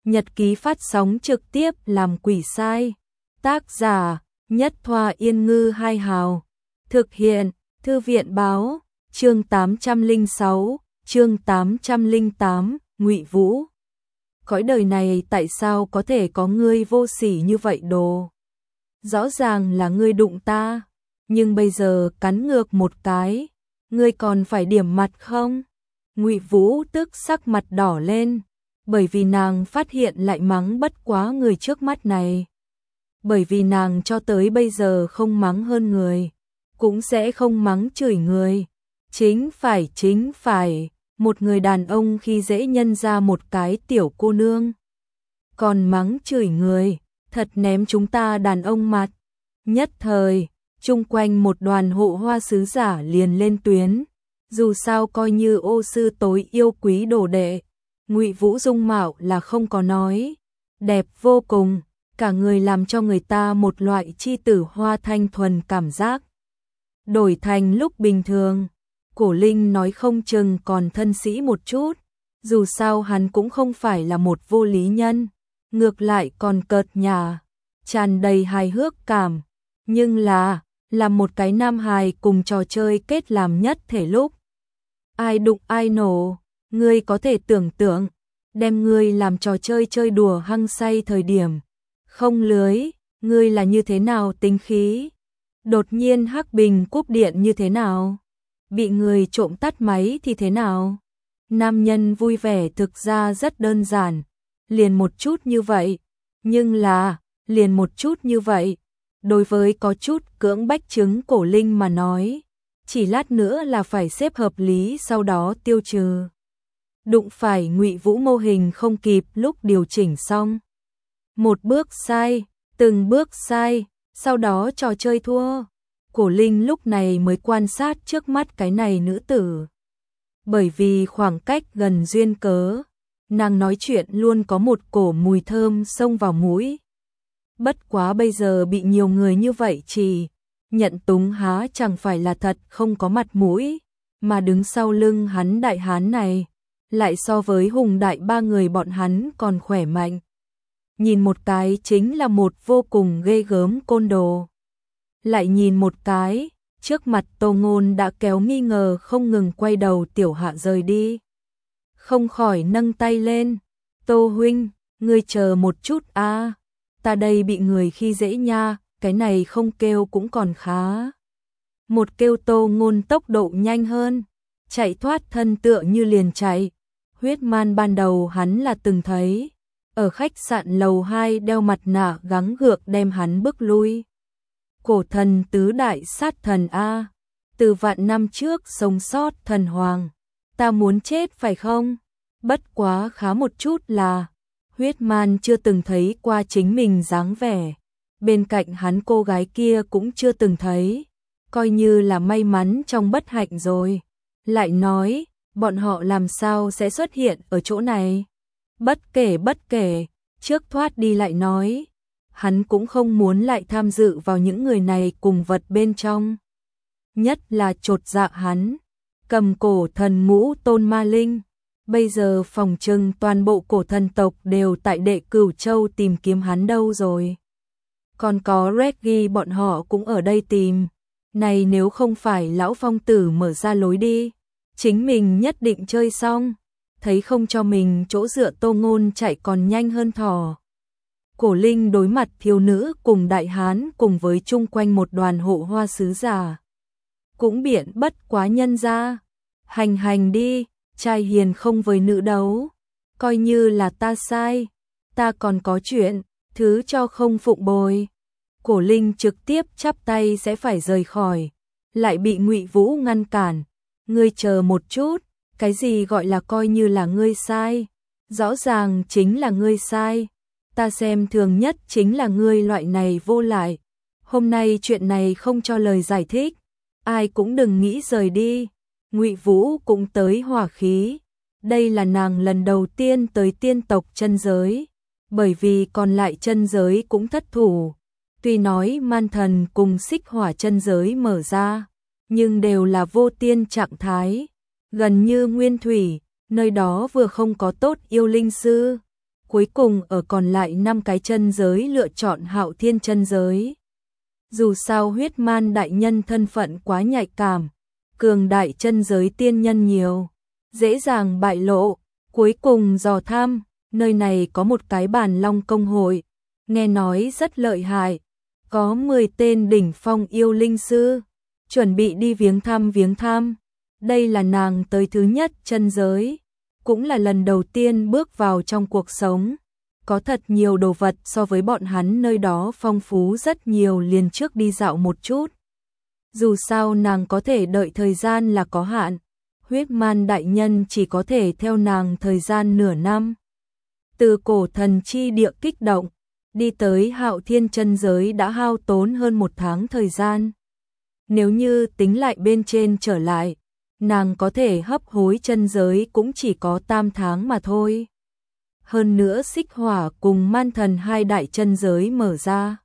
Nhật ký phát sóng trực tiếp làm quỷ sai. Tác giả Nhất Thoa Yên Ngư Hai Hào. Thực hiện Thư viện Báo. Chương 806, chương 808, Ngụy Vũ. Cõi đời này tại sao có thể có ngươi vô sỉ như vậy đồ? Rõ ràng là ngươi đụng ta, nhưng bây giờ cắn ngược một cái, ngươi còn phải điểm mặt không? Ngụy Vũ tức sắc mặt đỏ lên, bởi vì nàng phát hiện lại mắng bất quá người trước mắt này. Bởi vì nàng cho tới bây giờ không mắng hơn người, cũng sẽ không mắng chửi người. Chính phải, một người đàn ông khi dễ nhân ra một cái tiểu cô nương, còn mắng chửi người, thật ném chúng ta đàn ông mặt. Nhất thời, chung quanh một đoàn hộ hoa sứ giả liền lên tuyến, dù sao coi như ô sư tối yêu quý đồ đệ, Ngụy Vũ dung mạo là không có nói, đẹp vô cùng, cả người làm cho người ta một loại chi tử hoa thanh thuần cảm giác. Đổi thành lúc bình thường, Cổ Linh nói không chừng còn thân sĩ một chút, dù sao hắn cũng không phải là một vô lý nhân, ngược lại còn cợt nhả, tràn đầy hài hước cảm, nhưng là một cái nam hài cùng trò chơi kết làm nhất thể lúc. Ai đụng ai nổ, ngươi có thể tưởng tượng, đem ngươi làm trò chơi chơi đùa hăng say thời điểm, không lưới, ngươi là như thế nào tính khí? Đột nhiên hắc bình cúp điện như thế nào? Bị người trộm tắt máy thì thế nào? Nam nhân vui vẻ thực ra rất đơn giản, liền một chút như vậy, nhưng là, liền một chút như vậy, đối với có chút cưỡng bách chứng Cổ Linh mà nói, chỉ lát nữa là phải xếp hợp lý sau đó tiêu trừ. Đụng phải Ngụy Vũ mô hình không kịp lúc điều chỉnh xong. Một bước sai, từng bước sai, sau đó trò chơi thua. Cổ Linh lúc này mới quan sát trước mắt cái này nữ tử. Bởi vì khoảng cách gần duyên cớ, nàng nói chuyện luôn có một cổ mùi thơm xông vào mũi. Bất quá bây giờ bị nhiều người như vậy chỉ nhận túng há chẳng phải là thật không có mặt mũi, mà đứng sau lưng hắn đại hán này, lại so với hùng đại ba người bọn hắn còn khỏe mạnh. Nhìn một cái chính là một vô cùng ghê gớm côn đồ. Lại nhìn một cái, trước mặt Tô Ngôn đã kéo nghi ngờ không ngừng quay đầu tiểu hạ rời đi. Không khỏi nâng tay lên, Tô huynh, ngươi chờ một chút a, ta đây bị người khi dễ nha, cái này không kêu cũng còn khá. Một kêu Tô Ngôn tốc độ nhanh hơn, chạy thoát thân tựa như liền chạy. Huyết man ban đầu hắn là từng thấy, ở khách sạn lầu 2 đeo mặt nạ gắng gượng đem hắn bức lui. Cổ thần tứ đại sát thần A, từ vạn năm trước sống sót thần hoàng, ta muốn chết phải không? Bất quá khá một chút là, huyết man chưa từng thấy qua chính mình dáng vẻ, bên cạnh hắn cô gái kia cũng chưa từng thấy, coi như là may mắn trong bất hạnh rồi. Lại nói, bọn họ làm sao sẽ xuất hiện ở chỗ này? Bất kể, trước thoát đi lại nói, hắn cũng không muốn lại tham dự vào những người này cùng vật bên trong. Nhất là chột dạ hắn, cầm cổ thần mũ Tôn Ma Linh, bây giờ phòng trừng toàn bộ cổ thần tộc đều tại Đệ Cửu Châu tìm kiếm hắn đâu rồi. Còn có Reggie bọn họ cũng ở đây tìm, này nếu không phải lão phong tử mở ra lối đi, chính mình nhất định chơi xong, thấy không cho mình chỗ dựa Tô Ngôn chạy còn nhanh hơn thỏ. Cổ Linh đối mặt thiếu nữ cùng đại hán cùng với chung quanh một đoàn hộ hoa sứ giả. Cũng biện bất quá nhân ra, hành đi, trai hiền không với nữ đấu, coi như là ta sai, ta còn có chuyện, thứ cho không phụng bồi. Cổ Linh trực tiếp chắp tay sẽ phải rời khỏi, lại bị Ngụy Vũ ngăn cản. Ngươi chờ một chút, cái gì gọi là coi như là ngươi sai? Rõ ràng chính là ngươi sai. Ta xem thường nhất chính là ngươi loại này vô lại. Hôm nay chuyện này không cho lời giải thích, ai cũng đừng nghĩ rời đi. Ngụy Vũ cũng tới hỏa khí. Đây là nàng lần đầu tiên tới tiên tộc chân giới, bởi vì còn lại chân giới cũng thất thủ. Tuy nói man thần cùng xích hỏa chân giới mở ra, nhưng đều là vô tiên trạng thái, gần như nguyên thủy, nơi đó vừa không có tốt yêu linh sư, cuối cùng ở còn lại 5 cái chân giới lựa chọn Hạo Thiên chân giới. Dù sao huyết man đại nhân thân phận quá nhạy cảm, cường đại chân giới tiên nhân nhiều, dễ dàng bại lộ, cuối cùng dò thăm, nơi này có một cái Bàn Long công hội, nghe nói rất lợi hại, có 10 tên đỉnh phong yêu linh sư, chuẩn bị đi viếng thăm. Đây là nàng tới thứ nhất chân giới, cũng là lần đầu tiên bước vào trong cuộc sống. Có thật nhiều đồ vật so với bọn hắn nơi đó phong phú rất nhiều, liền trước đi dạo một chút. Dù sao nàng có thể đợi thời gian là có hạn, huyết man đại nhân chỉ có thể theo nàng thời gian nửa năm. Từ cổ thần chi địa kích động, đi tới Hạo Thiên chân giới đã hao tốn hơn 1 tháng thời gian. Nếu như tính lại bên trên trở lại, nàng có thể hấp hối chân giới cũng chỉ có 8 tháng mà thôi. Hơn nữa Xích Hỏa cùng Man Thần 2 đại chân giới mở ra.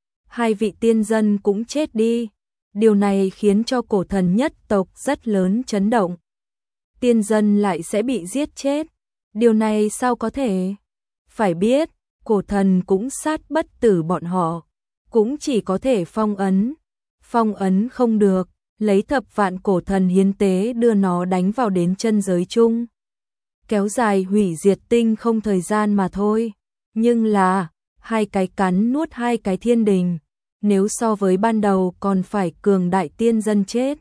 2 vị tiên dân cũng chết đi. Điều này khiến cho cổ thần nhất tộc rất lớn chấn động. Tiên dân lại sẽ bị giết chết. Điều này sao có thể? Phải biết, cổ thần cũng sát bất tử bọn họ. Cũng chỉ có thể phong ấn. Phong ấn không được, lấy thập vạn cổ thần hiến tế đưa nó đánh vào đến chân giới chung. Kéo dài hủy diệt tinh không thời gian mà thôi. Nhưng là, 2 cái cắn nuốt 2 cái thiên đình. Nếu so với ban đầu còn phải cường đại tiên dân chết.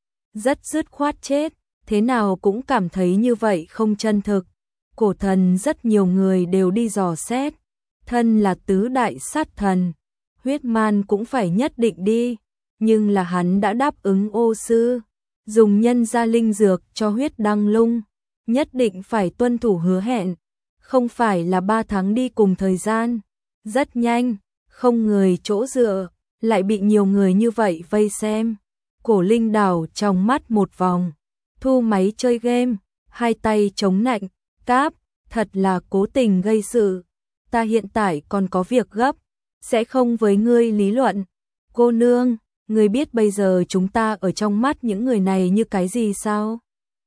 Rất dứt khoát chết, thế nào cũng cảm thấy như vậy không chân thực. Cổ thần rất nhiều người đều đi dò xét. Thân là tứ đại sát thần, huyết man cũng phải nhất định đi. Nhưng là hắn đã đáp ứng ô sư, dùng nhân gia linh dược cho huyết đăng lung. Nhất định phải tuân thủ hứa hẹn, không phải là 3 tháng đi cùng thời gian. Rất nhanh, không người chỗ dựa, lại bị nhiều người như vậy vây xem. Cổ Linh đảo trong mắt một vòng, thu máy chơi game, 2 tay chống nạnh, cáp, thật là cố tình gây sự. Ta hiện tại còn có việc gấp, sẽ không với ngươi lý luận. Cô nương, ngươi biết bây giờ chúng ta ở trong mắt những người này như cái gì sao?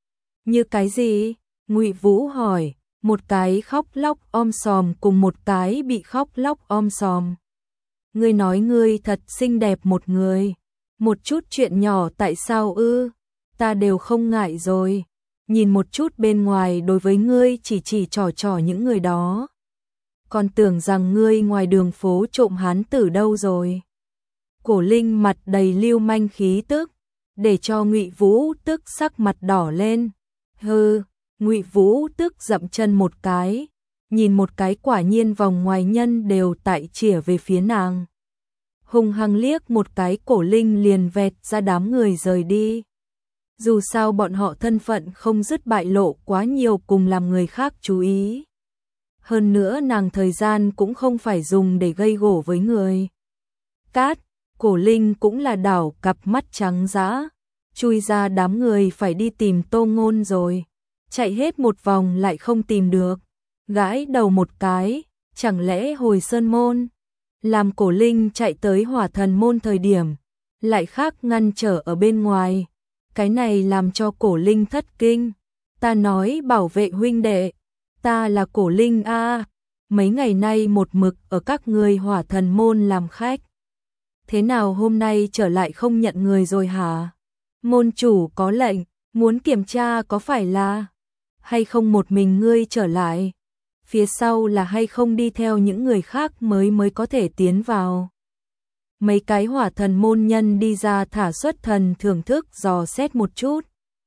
Như cái gì? Ngụy Vũ hỏi, một cái khóc lóc om sòm cùng một cái bị khóc lóc om sòm. Ngươi nói ngươi thật xinh đẹp một người, một chút chuyện nhỏ tại sao ư? Ta đều không ngại rồi. Nhìn một chút bên ngoài đối với ngươi chỉ trò những người đó. Còn tưởng rằng ngươi ngoài đường phố trộm hán tử đâu rồi. Cổ Linh mặt đầy lưu manh khí tức, để cho Ngụy Vũ tức sắc mặt đỏ lên. Hừ, Ngụy Vũ tức dậm chân một cái, nhìn một cái quả nhiên vòng ngoài nhân đều tại chĩa về phía nàng. Hung hăng liếc một cái Cổ Linh liền vẹt ra đám người rời đi. Dù sao bọn họ thân phận không dứt bại lộ quá nhiều cùng làm người khác chú ý. Hơn nữa nàng thời gian cũng không phải dùng để gây gổ với người. Cát, Cổ Linh cũng là đảo cặp mắt trắng dã, chui ra đám người phải đi tìm Tô Ngôn rồi. Chạy hết một vòng lại không tìm được, gãi đầu một cái, chẳng lẽ hồi Sơn Môn. Làm Cổ Linh chạy tới Hỏa Thần Môn thời điểm, lại khác ngăn trở ở bên ngoài. Cái này làm cho Cổ Linh thất kinh. Ta nói bảo vệ huynh đệ, ta là Cổ Linh a, mấy ngày nay một mực ở các ngươi Hỏa Thần Môn làm khách. Thế nào hôm nay trở lại không nhận người rồi hả? Môn chủ có lệnh, muốn kiểm tra có phải là hay không một mình ngươi trở lại? Phía sau là hay không đi theo những người khác mới có thể tiến vào? Mấy cái Hỏa Thần Môn nhân đi ra thả xuất thần thưởng thức dò xét một chút.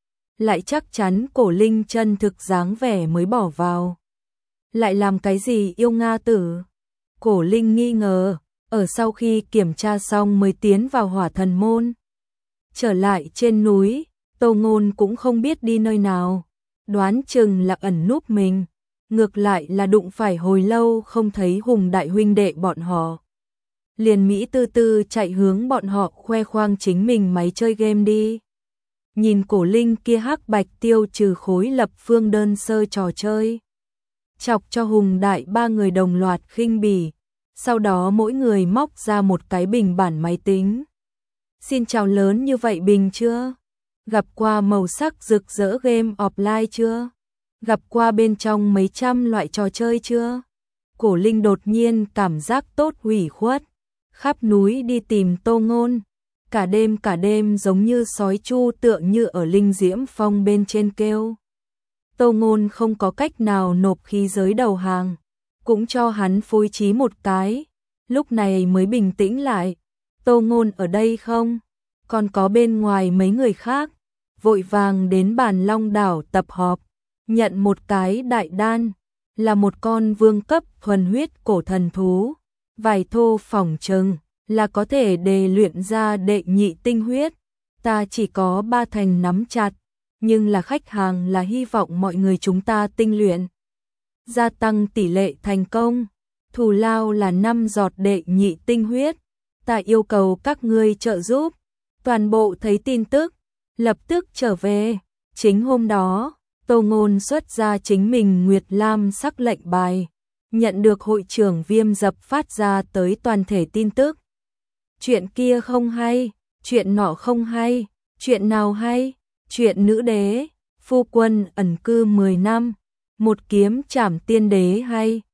Lại chắc chắn Cổ Linh chân thực dáng vẻ mới bỏ vào. Lại làm cái gì yêu Nga tử? Cổ Linh nghi ngờ, ở sau khi kiểm tra xong mới tiến vào Hỏa Thần Môn. Trở lại trên núi, Tô Ngôn cũng không biết đi nơi nào, đoán chừng là ẩn núp mình, ngược lại là đụng phải hồi lâu không thấy Hùng đại huynh đệ bọn họ. Liền Mỹ tư tư chạy hướng bọn họ khoe khoang chính mình máy chơi game đi. Nhìn Cổ Linh kia hắc bạch tiêu trừ khối lập phương đơn sơ trò chơi. Chọc cho Hùng đại 3 người đồng loạt khinh bỉ, sau đó mỗi người móc ra một cái bình bản máy tính. Xin chào lớn như vậy bình chưa? Gặp qua màu sắc rực rỡ game offline chưa? Gặp qua bên trong mấy trăm loại trò chơi chưa? Cổ Linh đột nhiên cảm giác tốt hủy khuất, khắp núi đi tìm Tô Ngôn, cả đêm giống như sói chu tựa như ở Linh Diễm Phong bên trên kêu. Tô Ngôn không có cách nào nộp khí giới đầu hàng, cũng cho hắn phối trí một cái, lúc này mới bình tĩnh lại. Tô Ngôn ở đây không? Còn có bên ngoài mấy người khác, vội vàng đến Bàn Long đảo tập họp, nhận một cái đại đan, là một con vương cấp thuần huyết cổ thần thú, vài thô phỏng chừng là có thể đề luyện ra đệ nhị tinh huyết, ta chỉ có 3 thành nắm chặt, nhưng là khách hàng là hy vọng mọi người chúng ta tinh luyện, gia tăng tỷ lệ thành công, thù lao là 5 giọt đệ nhị tinh huyết, ta yêu cầu các ngươi trợ giúp. Toàn bộ thấy tin tức, lập tức trở về. Chính hôm đó, Tô Ngôn xuất ra chính mình Nguyệt Lam sắc lệnh bài, nhận được hội trưởng Viêm Dập phát ra tới toàn thể tin tức. Chuyện kia không hay, chuyện nọ không hay, chuyện nào hay, chuyện nữ đế, phu quân ẩn cư 10 năm, một kiếm trảm tiên đế hay,